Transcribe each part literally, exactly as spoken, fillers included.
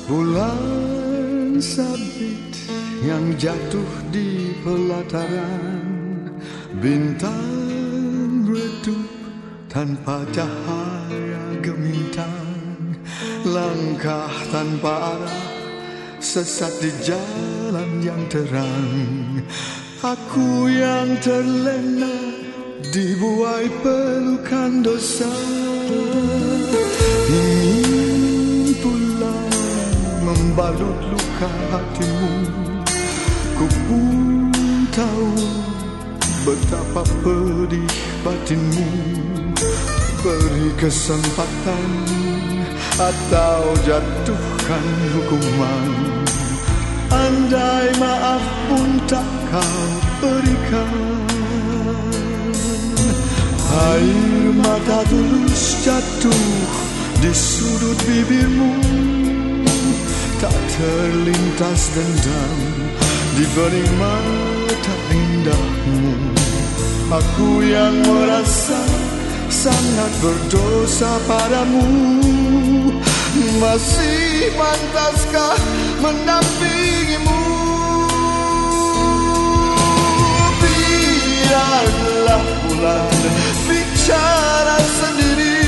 Bulan sabit yang jatuh di pelataran, bintang redup tanpa cahaya gemintang, langkah tanpa arah, sesat di jalan yang terang. Aku yang terlena dibuai pelukan dosa, ingin pulang membalut luka hatimu. Ku pun tahu betapa pedih batinmu. Beri kesempatan atau jatuhkan hukuman. Andai maaf pun tak kau berikan, air mata tulus jatuh di sudut bibirmu. Tak terlintas dendam di bening mata indahmu. Aku yang merasa sangat berdosa padamu. Masih pantaskah mendampingimu? Biarlah bulan bicara sendiri,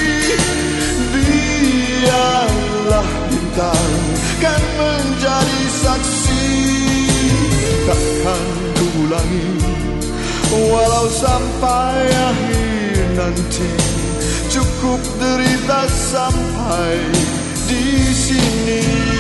biarlah bintang kan menjadi saksi. Takkan ku ulangi walau sampai akhir nanti. Cukup derita sampai di sini.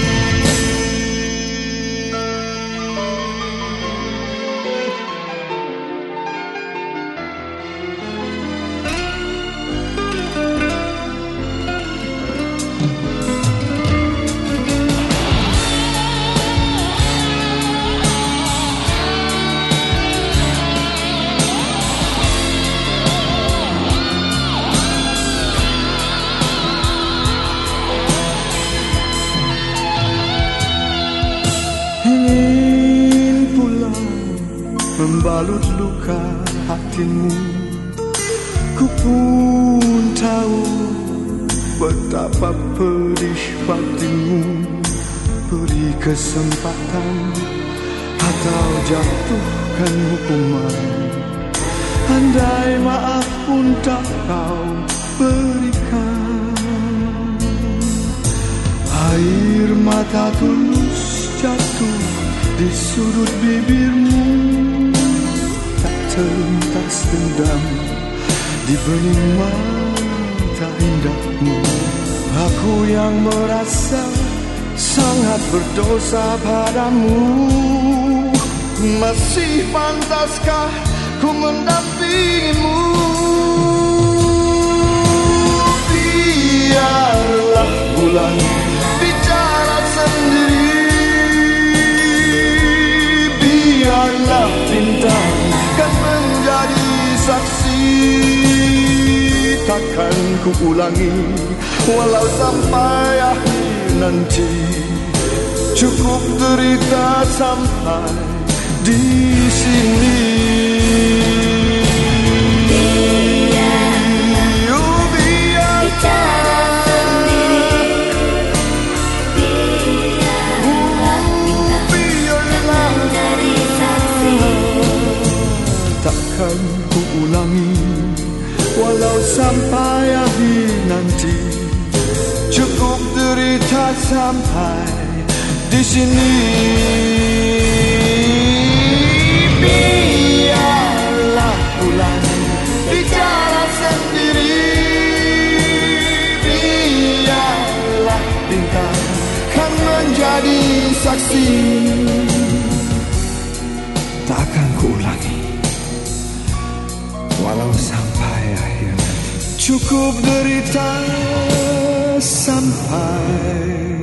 Ingin pulang membalut luka hatimu. Ku pun tahu betapa pedih batinmu. Beri kesempatan atau jatuhkan hukuman. Andai maaf pun tak kau berikan, air mata tulus jatuh di sudut bibirmu. Tak terlintas dendam di bening mata indahmu. Aku yang merasa sangat berdosa padamu. Masih pantaskah ku mendampingimu? Biarlah bulan bicara sendiri, biarlah bintang kan menjadi saksi. Takkan ku ulangi walau sampai akhir nanti. Cukup derita sampai di sini. Oh, biar bicara sendiri, biarlah bintang kan menjadi saksi. Takkan ku ulangi walau sampai akhir nanti. Cukup derita sampai di sini. Biarlah bulan bicara sendiri, biarlah bintang kan menjadi saksi. Tak akan ku ulangi walau sampai akhir nanti. Cukup derita sampai